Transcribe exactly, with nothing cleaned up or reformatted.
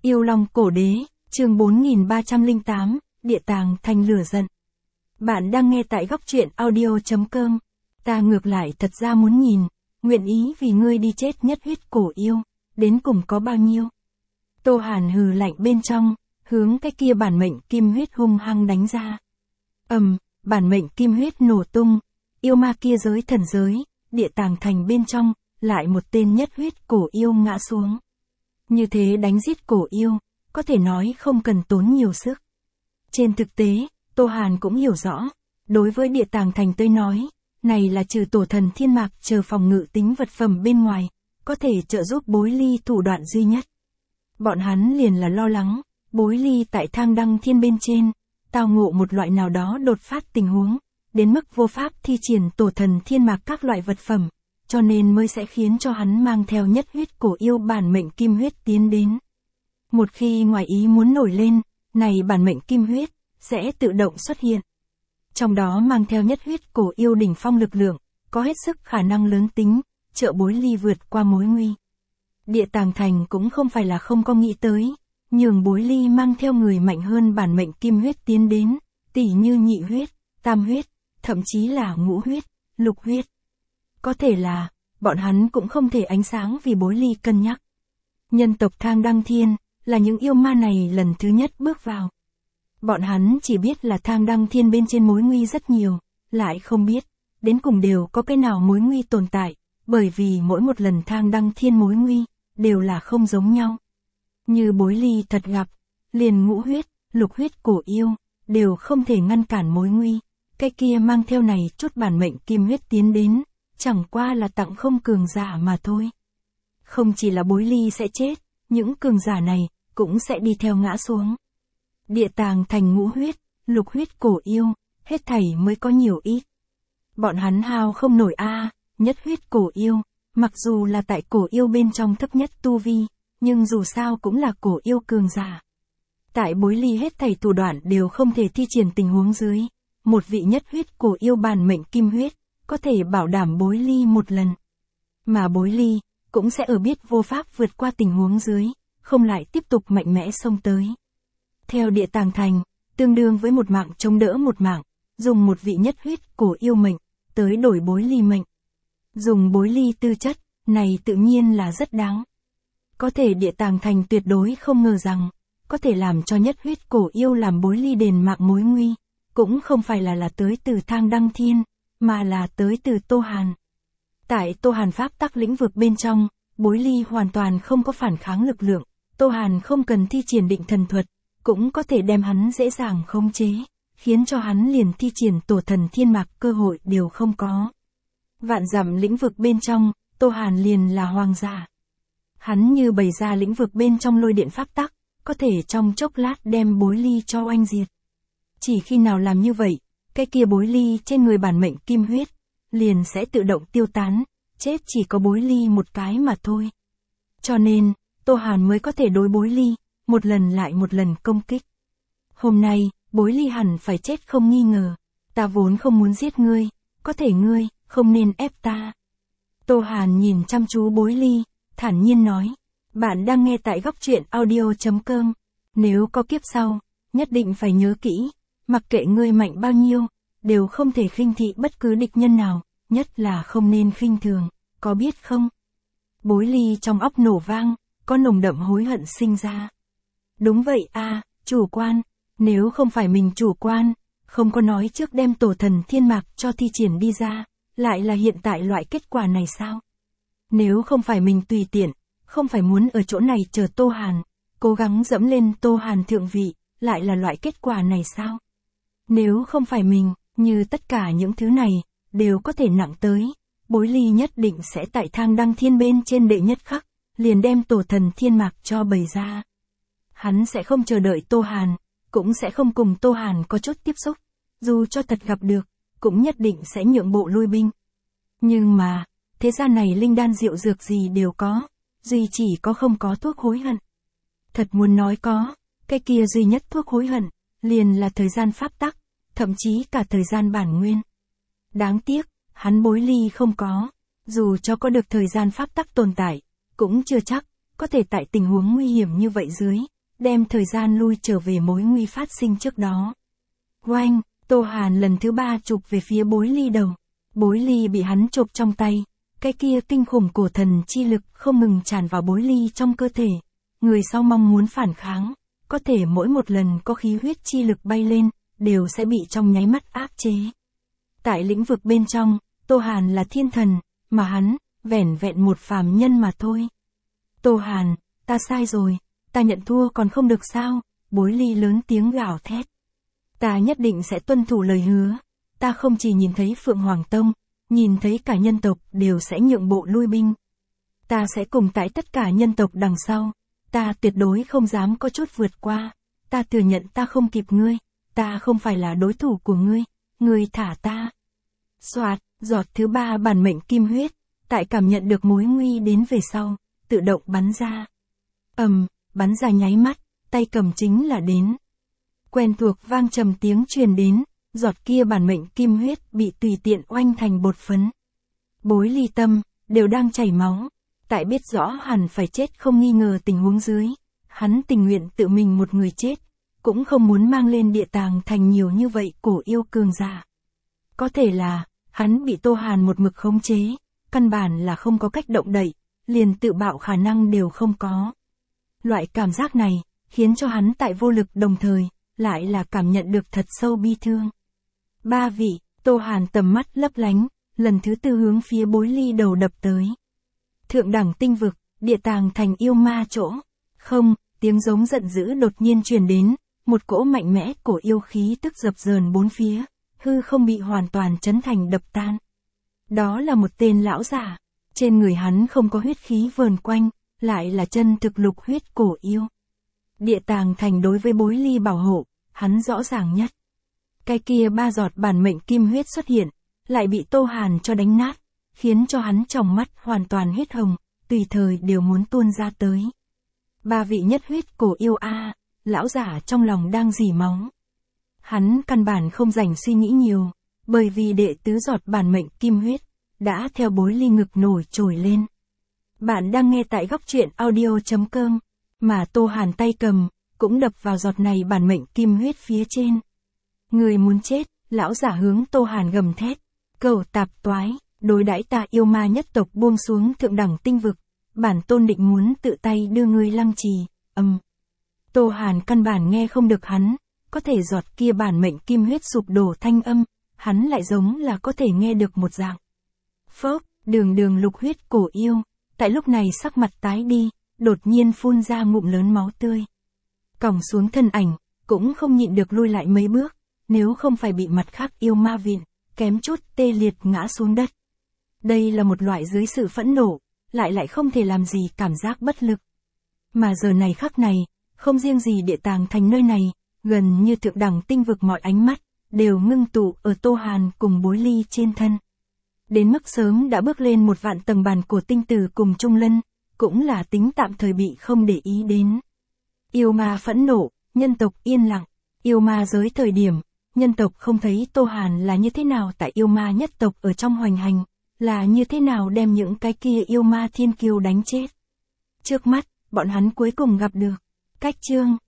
Yêu Long Cổ Đế, chương bốn nghìn ba trăm lẻ tám, Địa Tàng Thành Lửa Giận. Bạn đang nghe tại góc truyện audio chấm com. Ta ngược lại thật ra muốn nhìn, nguyện ý vì ngươi đi chết nhất huyết cổ yêu, đến cùng có bao nhiêu. Tô Hàn hừ lạnh bên trong, hướng cái kia bản mệnh kim huyết hung hăng đánh ra. Ầm, bản mệnh kim huyết nổ tung, yêu ma kia giới thần giới, địa tàng thành bên trong, lại một tên nhất huyết cổ yêu ngã xuống. Như thế đánh giết cổ yêu, có thể nói không cần tốn nhiều sức. Trên thực tế, Tô Hàn cũng hiểu rõ, đối với địa tàng thành tôi nói, này là trừ tổ thần thiên mạc chờ phòng ngự tính vật phẩm bên ngoài, có thể trợ giúp Bối Ly thủ đoạn duy nhất. Bọn hắn liền là lo lắng, Bối Ly tại thang đăng thiên bên trên, tao ngộ một loại nào đó đột phát tình huống, đến mức vô pháp thi triển tổ thần thiên mạc các loại vật phẩm, cho nên mới sẽ khiến cho hắn mang theo nhất huyết cổ yêu bản mệnh kim huyết tiến đến. Một khi ngoài ý muốn nổi lên, này bản mệnh kim huyết, sẽ tự động xuất hiện. Trong đó mang theo nhất huyết cổ yêu đỉnh phong lực lượng, có hết sức khả năng lớn tính, trợ Bối Ly vượt qua mối nguy. Địa tàng thành cũng không phải là không có nghĩ tới, nhường Bối Ly mang theo người mạnh hơn bản mệnh kim huyết tiến đến, tỉ như nhị huyết, tam huyết, thậm chí là ngũ huyết, lục huyết. Có thể là, bọn hắn cũng không thể ánh sáng vì Bối Ly cân nhắc. Nhân tộc thang đăng thiên, là những yêu ma này lần thứ nhất bước vào. Bọn hắn chỉ biết là thang đăng thiên bên trên mối nguy rất nhiều, lại không biết, đến cùng đều có cái nào mối nguy tồn tại, bởi vì mỗi một lần thang đăng thiên mối nguy, đều là không giống nhau. Như Bối Ly thật gặp, liền ngũ huyết, lục huyết cổ yêu, đều không thể ngăn cản mối nguy, cái kia mang theo này chút bản mệnh kim huyết tiến đến, chẳng qua là tặng không cường giả mà thôi. Không chỉ là Bối Ly sẽ chết, những cường giả này, cũng sẽ đi theo ngã xuống. Địa tàng thành ngũ huyết, lục huyết cổ yêu, hết thảy mới có nhiều ít. Bọn hắn hao không nổi a, nhất huyết cổ yêu, mặc dù là tại cổ yêu bên trong thấp nhất tu vi, nhưng dù sao cũng là cổ yêu cường giả. Tại Bối Ly hết thảy thủ đoạn đều không thể thi triển tình huống dưới, một vị nhất huyết cổ yêu bản mệnh kim huyết, có thể bảo đảm Bối Ly một lần. Mà Bối Ly, cũng sẽ ở biết vô pháp vượt qua tình huống dưới, không lại tiếp tục mạnh mẽ xông tới. Theo địa tàng thành, tương đương với một mạng chống đỡ một mạng, dùng một vị nhất huyết cổ yêu mệnh, tới đổi Bối Ly mệnh. Dùng Bối Ly tư chất, này tự nhiên là rất đáng. Có thể địa tàng thành tuyệt đối không ngờ rằng, có thể làm cho nhất huyết cổ yêu làm Bối Ly đền mạng mối nguy, cũng không phải là là tới từ thang đăng thiên, mà là tới từ Tô Hàn. Tại Tô Hàn pháp tắc lĩnh vực bên trong, Bối Ly hoàn toàn không có phản kháng lực lượng, Tô Hàn không cần thi triển định thần thuật, cũng có thể đem hắn dễ dàng khống chế, khiến cho hắn liền thi triển tổ thần thiên mạc cơ hội đều không có. Vạn dặm lĩnh vực bên trong, Tô Hàn liền là hoàng giả. Hắn như bày ra lĩnh vực bên trong lôi điện pháp tắc, có thể trong chốc lát đem Bối Ly cho oanh diệt. Chỉ khi nào làm như vậy, cái kia Bối Ly trên người bản mệnh kim huyết, liền sẽ tự động tiêu tán, chết chỉ có Bối Ly một cái mà thôi. Cho nên, Tô Hàn mới có thể đối Bối Ly, một lần lại một lần công kích. Hôm nay, Bối Ly hẳn phải chết không nghi ngờ, ta vốn không muốn giết ngươi, có thể ngươi, không nên ép ta. Tô Hàn nhìn chăm chú Bối Ly, thản nhiên nói, bạn đang nghe tại góc truyện audio chấm com, nếu có kiếp sau, nhất định phải nhớ kỹ, mặc kệ ngươi mạnh bao nhiêu, đều không thể khinh thị bất cứ địch nhân nào, nhất là không nên khinh thường, có biết không? Bối Ly trong óc nổ vang, có nồng đậm hối hận sinh ra. Đúng vậy a, chủ quan, nếu không phải mình chủ quan, không có nói trước đem tổ thần thiên mạc cho thi triển đi ra, lại là hiện tại loại kết quả này sao? Nếu không phải mình tùy tiện, không phải muốn ở chỗ này chờ Tô Hàn, cố gắng dẫm lên Tô Hàn thượng vị, lại là loại kết quả này sao? Nếu không phải mình, như tất cả những thứ này, đều có thể nặng tới, Bối Ly nhất định sẽ tại thang đăng thiên bên trên đệ nhất khắc, liền đem tổ thần thiên mạc cho bày ra. Hắn sẽ không chờ đợi Tô Hàn, cũng sẽ không cùng Tô Hàn có chút tiếp xúc, dù cho thật gặp được, cũng nhất định sẽ nhượng bộ lui binh. Nhưng mà, thế gian này linh đan rượu dược gì đều có, duy chỉ có không có thuốc hối hận. Thật muốn nói có, cái kia duy nhất thuốc hối hận, liền là thời gian pháp tắc, thậm chí cả thời gian bản nguyên. Đáng tiếc, hắn Bối Ly không có, dù cho có được thời gian pháp tắc tồn tại, cũng chưa chắc, có thể tại tình huống nguy hiểm như vậy dưới, đem thời gian lui trở về mối nguy phát sinh trước đó. Oanh, Tô Hàn lần thứ ba chụp về phía Bối Ly đầu. Bối Ly bị hắn chộp trong tay, cái kia kinh khủng cổ thần chi lực không ngừng tràn vào Bối Ly trong cơ thể. Người sau mong muốn phản kháng, có thể mỗi một lần có khí huyết chi lực bay lên, đều sẽ bị trong nháy mắt áp chế. Tại lĩnh vực bên trong, Tô Hàn là thiên thần, mà hắn, vẻn vẹn một phàm nhân mà thôi. Tô Hàn, ta sai rồi, ta nhận thua còn không được sao? Bối Ly lớn tiếng gào thét. Ta nhất định sẽ tuân thủ lời hứa, ta không chỉ nhìn thấy Phượng Hoàng Tông, nhìn thấy cả nhân tộc đều sẽ nhượng bộ lui binh. Ta sẽ cùng tại tất cả nhân tộc đằng sau, ta tuyệt đối không dám có chút vượt qua, ta thừa nhận ta không kịp ngươi, ta không phải là đối thủ của ngươi, ngươi thả ta. Soạt, giọt thứ ba bản mệnh kim huyết, tại cảm nhận được mối nguy đến về sau, tự động bắn ra. Ầm, bắn ra nháy mắt, tay cầm chính là đến. Quen thuộc vang trầm tiếng truyền đến, giọt kia bản mệnh kim huyết bị tùy tiện oanh thành bột phấn. Bối Ly tâm, đều đang chảy máu, tại biết rõ hẳn phải chết không nghi ngờ tình huống dưới. Hắn tình nguyện tự mình một người chết, cũng không muốn mang lên địa tàng thành nhiều như vậy cổ yêu cường giả. Có thể là, hắn bị Tô Hàn một mực khống chế, căn bản là không có cách động đậy, liền tự bạo khả năng đều không có. Loại cảm giác này, khiến cho hắn tại vô lực đồng thời, lại là cảm nhận được thật sâu bi thương. Ba vị, Tô Hàn tầm mắt lấp lánh, lần thứ tư hướng phía Bối Ly đầu đập tới. Thượng đẳng tinh vực, địa tàng thành yêu ma chỗ. Không, tiếng giống giận dữ đột nhiên truyền đến, một cỗ mạnh mẽ cổ yêu khí tức dập dờn bốn phía, hư không bị hoàn toàn chấn thành đập tan. Đó là một tên lão giả, trên người hắn không có huyết khí vờn quanh, lại là chân thực lục huyết cổ yêu. Địa tàng thành đối với Bối Ly bảo hộ, hắn rõ ràng nhất. Cái kia ba giọt bản mệnh kim huyết xuất hiện, lại bị Tô Hàn cho đánh nát, khiến cho hắn trong mắt hoàn toàn huyết hồng, tùy thời đều muốn tuôn ra tới. Ba vị nhất huyết cổ yêu a, lão giả trong lòng đang rỉ máu. Hắn căn bản không rảnh suy nghĩ nhiều, bởi vì đệ tứ giọt bản mệnh kim huyết, đã theo Bối Ly ngực nổi trồi lên. Bạn đang nghe tại góc truyện audio chấm com, mà Tô Hàn tay cầm, cũng đập vào giọt này bản mệnh kim huyết phía trên. Người muốn chết, lão giả hướng Tô Hàn gầm thét. Cẩu tạp toái, đối đãi ta yêu ma nhất tộc buông xuống thượng đẳng tinh vực, bản tôn định muốn tự tay đưa ngươi lăng trì, âm. Um. Tô Hàn căn bản nghe không được hắn, có thể giọt kia bản mệnh kim huyết sụp đổ thanh âm, hắn lại giống là có thể nghe được một dạng. Phốc, đường đường lục huyết cổ yêu, tại lúc này sắc mặt tái đi, đột nhiên phun ra ngụm lớn máu tươi. Còng xuống thân ảnh, cũng không nhịn được lui lại mấy bước, nếu không phải bị mặt khác yêu ma vịn, kém chút tê liệt ngã xuống đất. Đây là một loại dưới sự phẫn nộ, lại lại không thể làm gì cảm giác bất lực. Mà giờ này khắc này, không riêng gì địa tàng thành nơi này, gần như thượng đẳng tinh vực mọi ánh mắt, đều ngưng tụ ở Tô Hàn cùng Bối Ly trên thân. Đến mức sớm đã bước lên một vạn tầng bàn của tinh tử cùng Trung Lân, cũng là tính tạm thời bị không để ý đến. Yêu ma phẫn nộ, nhân tộc yên lặng, yêu ma giới thời điểm, nhân tộc không thấy Tô Hàn là như thế nào tại yêu ma nhất tộc ở trong hoành hành, là như thế nào đem những cái kia yêu ma thiên kiêu đánh chết. Trước mắt, bọn hắn cuối cùng gặp được. Cách chương